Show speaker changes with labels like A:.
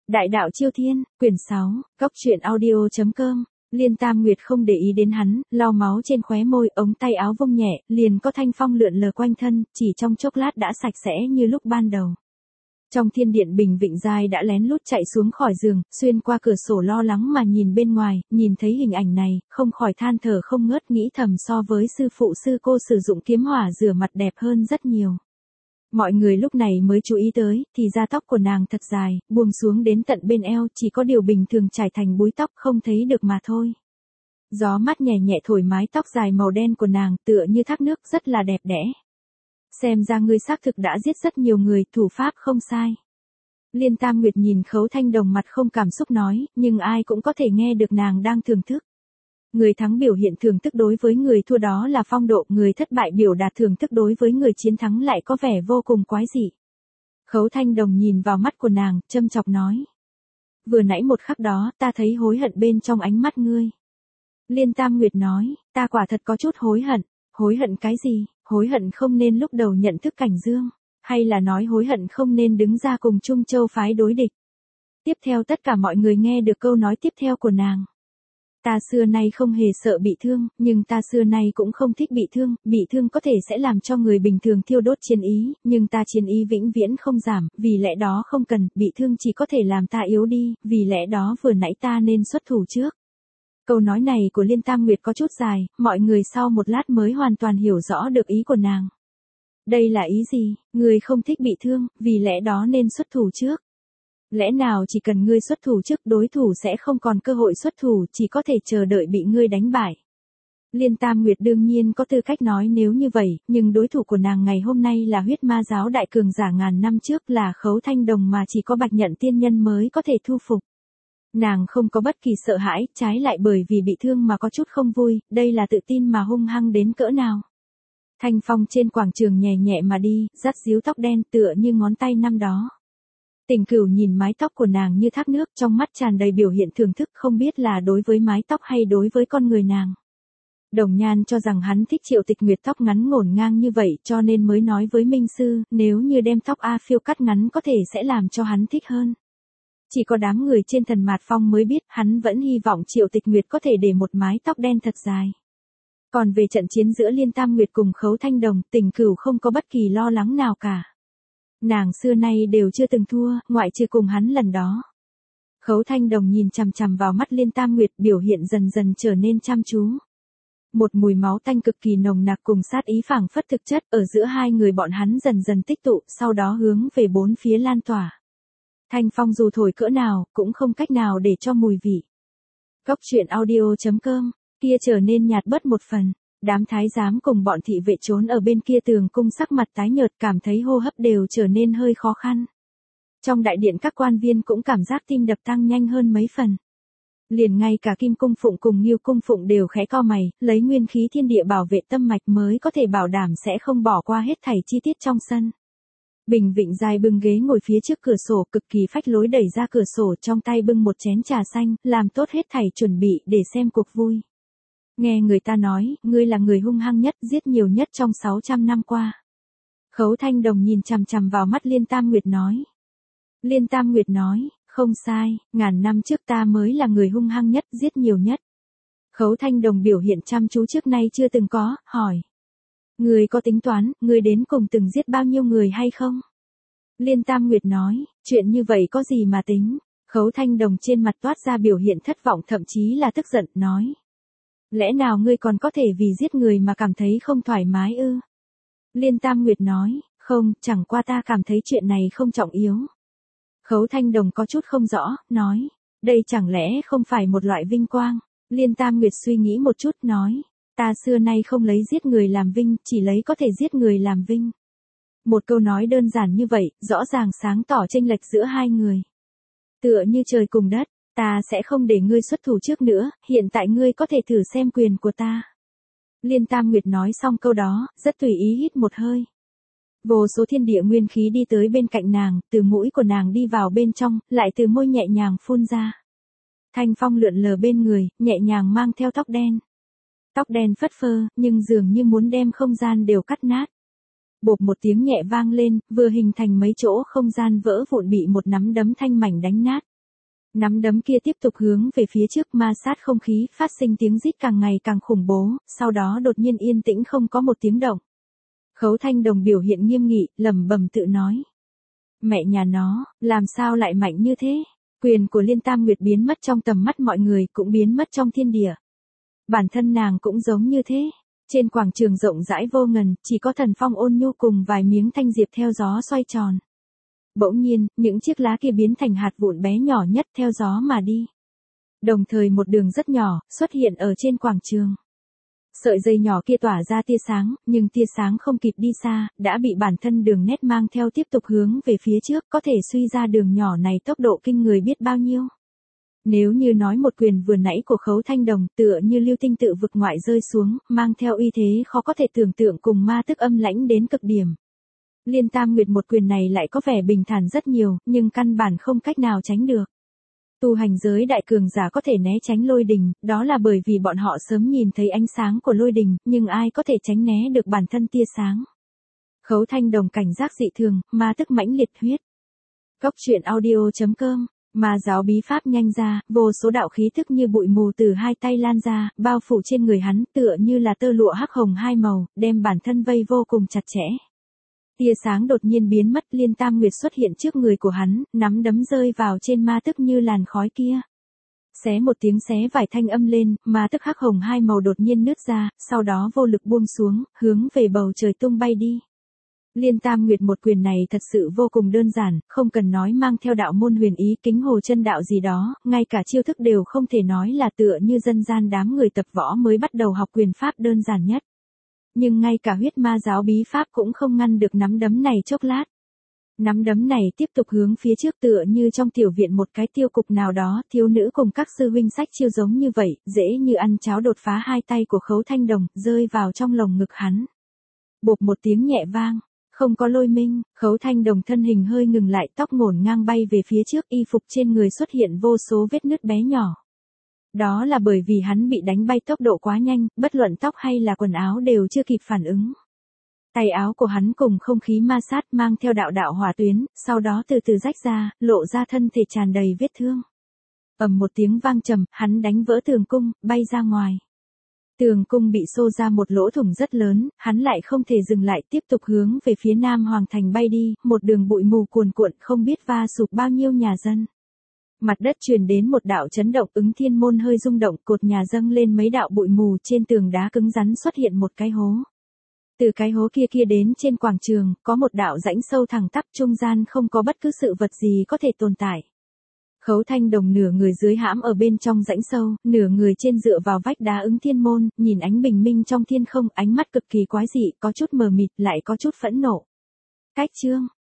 A: Đại đạo Chiêu Thiên, quyển 6, Góc truyện audio.com. Liên Tam Nguyệt không để ý đến hắn, lau máu trên khóe môi, ống tay áo vung nhẹ, liền có thanh phong lượn lờ quanh thân, chỉ trong chốc lát đã sạch sẽ như lúc ban đầu. Trong thiên điện Bình Vịnh Giai đã lén lút chạy xuống khỏi giường, xuyên qua cửa sổ lo lắng mà nhìn bên ngoài, nhìn thấy hình ảnh này, không khỏi than thở không ngớt, nghĩ thầm so với sư phụ sư cô sử dụng kiếm hỏa rửa mặt đẹp hơn rất nhiều. Mọi người lúc này mới chú ý tới, thì ra tóc của nàng thật dài, buông xuống đến tận bên eo, chỉ có điều bình thường trải thành búi tóc không thấy được mà thôi. Gió mát nhẹ nhẹ thổi mái tóc dài màu đen của nàng, tựa như thác nước, rất là đẹp đẽ. Xem ra ngươi xác thực đã giết rất nhiều người, thủ pháp không sai. Liên Tam Nguyệt nhìn Khấu Thanh Đồng mặt không cảm xúc nói, nhưng ai cũng có thể nghe được nàng đang thưởng thức. Người thắng biểu hiện thưởng thức đối với người thua đó là phong độ, người thất bại biểu đạt thưởng thức đối với người chiến thắng lại có vẻ vô cùng quái dị. Khấu Thanh Đồng nhìn vào mắt của nàng, châm chọc nói. Vừa nãy một khắc đó, ta thấy hối hận bên trong ánh mắt ngươi. Liên Tam Nguyệt nói, ta quả thật có chút hối hận cái gì, hối hận không nên lúc đầu nhận thức Cảnh Dương, hay là nói hối hận không nên đứng ra cùng Trung Châu phái đối địch. Tiếp theo tất cả mọi người nghe được câu nói tiếp theo của nàng. Ta xưa nay không hề sợ bị thương, nhưng ta xưa nay cũng không thích bị thương có thể sẽ làm cho người bình thường thiêu đốt chiến ý, nhưng ta chiến ý vĩnh viễn không giảm, vì lẽ đó không cần, bị thương chỉ có thể làm ta yếu đi, vì lẽ đó vừa nãy ta nên xuất thủ trước. Câu nói này của Liên Tam Nguyệt có chút dài, mọi người sau một lát mới hoàn toàn hiểu rõ được ý của nàng. Đây là ý gì, người không thích bị thương, vì lẽ đó nên xuất thủ trước. Lẽ nào chỉ cần ngươi xuất thủ trước đối thủ sẽ không còn cơ hội xuất thủ, chỉ có thể chờ đợi bị ngươi đánh bại. Liên Tam Nguyệt đương nhiên có tư cách nói nếu như vậy, nhưng đối thủ của nàng ngày hôm nay là huyết ma giáo đại cường giả ngàn năm trước, là Khấu Thanh Đồng mà chỉ có Bạch Nhận tiên nhân mới có thể thu phục. Nàng không có bất kỳ sợ hãi, trái lại bởi vì bị thương mà có chút không vui, đây là tự tin mà hung hăng đến cỡ nào. Thanh phong trên quảng trường nhẹ nhẹ mà đi, dắt díu tóc đen tựa như ngón tay năm đó. Tình Cửu nhìn mái tóc của nàng như thác nước, trong mắt tràn đầy biểu hiện thưởng thức, không biết là đối với mái tóc hay đối với con người nàng. Đồng Nhan cho rằng hắn thích Triệu Tịch Nguyệt tóc ngắn ngổn ngang như vậy, cho nên mới nói với Minh Sư, nếu như đem tóc A Phiêu cắt ngắn có thể sẽ làm cho hắn thích hơn. Chỉ có đám người trên Thần Mạt Phong mới biết, hắn vẫn hy vọng Triệu Tịch Nguyệt có thể để một mái tóc đen thật dài. Còn về trận chiến giữa Liên Tam Nguyệt cùng Khấu Thanh Đồng, Tình Cửu không có bất kỳ lo lắng nào cả. Nàng xưa nay đều chưa từng thua, ngoại trừ cùng hắn lần đó. Khấu Thanh Đồng nhìn chằm chằm vào mắt Liên Tam Nguyệt, biểu hiện dần dần trở nên chăm chú. Một mùi máu tanh cực kỳ nồng nặc cùng sát ý phảng phất thực chất ở giữa hai người bọn hắn dần dần tích tụ, sau đó hướng về bốn phía lan tỏa. Thanh phong dù thổi cỡ nào, cũng không cách nào để cho mùi vị. Góc truyện audio.com, kia trở nên nhạt bớt một phần. Đám thái giám cùng bọn thị vệ trốn ở bên kia tường cung sắc mặt tái nhợt, cảm thấy hô hấp đều trở nên hơi khó khăn. Trong đại điện các quan viên cũng cảm giác tim đập tăng nhanh hơn mấy phần. Liền ngay cả Kim Cung Phụng cùng Ngưu Cung Phụng đều khẽ cau mày, lấy nguyên khí thiên địa bảo vệ tâm mạch mới có thể bảo đảm sẽ không bỏ qua hết thảy chi tiết trong sân. Bình Vịnh Giai bưng ghế ngồi phía trước cửa sổ, cực kỳ phách lối đẩy ra cửa sổ, trong tay bưng một chén trà xanh, làm tốt hết thảy chuẩn bị để xem cuộc vui. Nghe người ta nói, ngươi là người hung hăng nhất, giết nhiều nhất trong 600 năm qua. Khấu Thanh Đồng nhìn chằm chằm vào mắt Liên Tam Nguyệt nói. Liên Tam Nguyệt nói, không sai, ngàn năm trước ta mới là người hung hăng nhất, giết nhiều nhất. Khấu Thanh Đồng biểu hiện chăm chú trước nay chưa từng có, hỏi. Ngươi có tính toán, ngươi đến cùng từng giết bao nhiêu người hay không? Liên Tam Nguyệt nói, chuyện như vậy có gì mà tính? Khấu Thanh Đồng trên mặt toát ra biểu hiện thất vọng thậm chí là tức giận, nói. Lẽ nào ngươi còn có thể vì giết người mà cảm thấy không thoải mái ư? Liên Tam Nguyệt nói, không, chẳng qua ta cảm thấy chuyện này không trọng yếu. Khấu Thanh Đồng có chút không rõ, nói, đây chẳng lẽ không phải một loại vinh quang? Liên Tam Nguyệt suy nghĩ một chút, nói, ta xưa nay không lấy giết người làm vinh, chỉ lấy có thể giết người làm vinh. Một câu nói đơn giản như vậy, rõ ràng sáng tỏ chênh lệch giữa hai người. Tựa như trời cùng đất. Ta sẽ không để ngươi xuất thủ trước nữa, hiện tại ngươi có thể thử xem quyền của ta. Liên Tam Nguyệt nói xong câu đó, rất tùy ý hít một hơi. Vô số thiên địa nguyên khí đi tới bên cạnh nàng, từ mũi của nàng đi vào bên trong, lại từ môi nhẹ nhàng phun ra. Thanh phong lượn lờ bên người, nhẹ nhàng mang theo tóc đen. Tóc đen phất phơ, nhưng dường như muốn đem không gian đều cắt nát. Bộp một tiếng nhẹ vang lên, vừa hình thành mấy chỗ không gian vỡ vụn bị một nắm đấm thanh mảnh đánh nát. Nắm đấm kia tiếp tục hướng về phía trước ma sát không khí, phát sinh tiếng rít càng ngày càng khủng bố, sau đó đột nhiên yên tĩnh không có một tiếng động. Khấu Thanh Đồng biểu hiện nghiêm nghị, lẩm bẩm tự nói. Mẹ nhà nó, làm sao lại mạnh như thế? Quyền của Liên Tam Nguyệt biến mất trong tầm mắt mọi người, cũng biến mất trong thiên địa. Bản thân nàng cũng giống như thế. Trên quảng trường rộng rãi vô ngần, chỉ có Thần Phong ôn nhu cùng vài miếng thanh diệp theo gió xoay tròn. Bỗng nhiên, những chiếc lá kia biến thành hạt vụn bé nhỏ nhất theo gió mà đi. Đồng thời một đường rất nhỏ, xuất hiện ở trên quảng trường. Sợi dây nhỏ kia tỏa ra tia sáng, nhưng tia sáng không kịp đi xa, đã bị bản thân đường nét mang theo tiếp tục hướng về phía trước, có thể suy ra đường nhỏ này tốc độ kinh người biết bao nhiêu. Nếu như nói một quyền vừa nãy của Khấu Thanh Đồng tựa như lưu tinh tự vực ngoại rơi xuống, mang theo uy thế khó có thể tưởng tượng cùng ma tức âm lãnh đến cực điểm. Liên Tam Nguyệt một quyền này lại có vẻ bình thản rất nhiều, nhưng căn bản không cách nào tránh được. Tu hành giới đại cường giả có thể né tránh lôi đình, đó là bởi vì bọn họ sớm nhìn thấy ánh sáng của lôi đình, nhưng ai có thể tránh né được bản thân tia sáng. Khấu Thanh Đồng cảnh giác dị thường, ma tức mãnh liệt huyết. Cốc truyện audio.com, ma giáo bí pháp nhanh ra, vô số đạo khí thức như bụi mù từ hai tay lan ra, bao phủ trên người hắn, tựa như là tơ lụa hắc hồng hai màu, đem bản thân vây vô cùng chặt chẽ. Tia sáng đột nhiên biến mất, Liên Tam Nguyệt xuất hiện trước người của hắn, nắm đấm rơi vào trên ma tức như làn khói kia. Xé một tiếng xé vải thanh âm lên, ma tức hắc hồng hai màu đột nhiên nứt ra, sau đó vô lực buông xuống, hướng về bầu trời tung bay đi. Liên Tam Nguyệt một quyền này thật sự vô cùng đơn giản, không cần nói mang theo đạo môn huyền ý kính hồ chân đạo gì đó, ngay cả chiêu thức đều không thể nói là tựa như dân gian đám người tập võ mới bắt đầu học quyền pháp đơn giản nhất. Nhưng ngay cả huyết ma giáo bí pháp cũng không ngăn được nắm đấm này chốc lát. Nắm đấm này tiếp tục hướng phía trước tựa như trong tiểu viện một cái tiêu cục nào đó, thiếu nữ cùng các sư huynh sách chiêu giống như vậy, dễ như ăn cháo đột phá hai tay của Khấu Thanh Đồng, rơi vào trong lồng ngực hắn. Bộp một tiếng nhẹ vang, không có lôi minh, Khấu Thanh Đồng thân hình hơi ngừng lại, tóc ngổn ngang bay về phía trước, y phục trên người xuất hiện vô số vết nứt bé nhỏ. Đó là bởi vì hắn bị đánh bay tốc độ quá nhanh, bất luận tóc hay là quần áo đều chưa kịp phản ứng. Tay áo của hắn cùng không khí ma sát mang theo đạo đạo hỏa tuyến, sau đó từ từ rách ra, lộ ra thân thể tràn đầy vết thương. Ầm một tiếng vang trầm, hắn đánh vỡ tường cung, bay ra ngoài. Tường cung bị xô ra một lỗ thủng rất lớn, hắn lại không thể dừng lại, tiếp tục hướng về phía Nam Hoàng Thành bay đi, một đường bụi mù cuồn cuộn không biết va sụp bao nhiêu nhà dân. Mặt đất truyền đến một đạo chấn động, Ứng Thiên Môn hơi rung động, cột nhà dâng lên mấy đạo bụi mù, trên tường đá cứng rắn xuất hiện một cái hố. Từ cái hố kia đến trên quảng trường, có một đạo rãnh sâu thẳng tắp, trung gian không có bất cứ sự vật gì có thể tồn tại. Khấu Thanh Đồng nửa người dưới hãm ở bên trong rãnh sâu, nửa người trên dựa vào vách đá Ứng Thiên Môn, nhìn ánh bình minh trong thiên không, ánh mắt cực kỳ quái dị, có chút mờ mịt, lại có chút phẫn nộ. Cách chương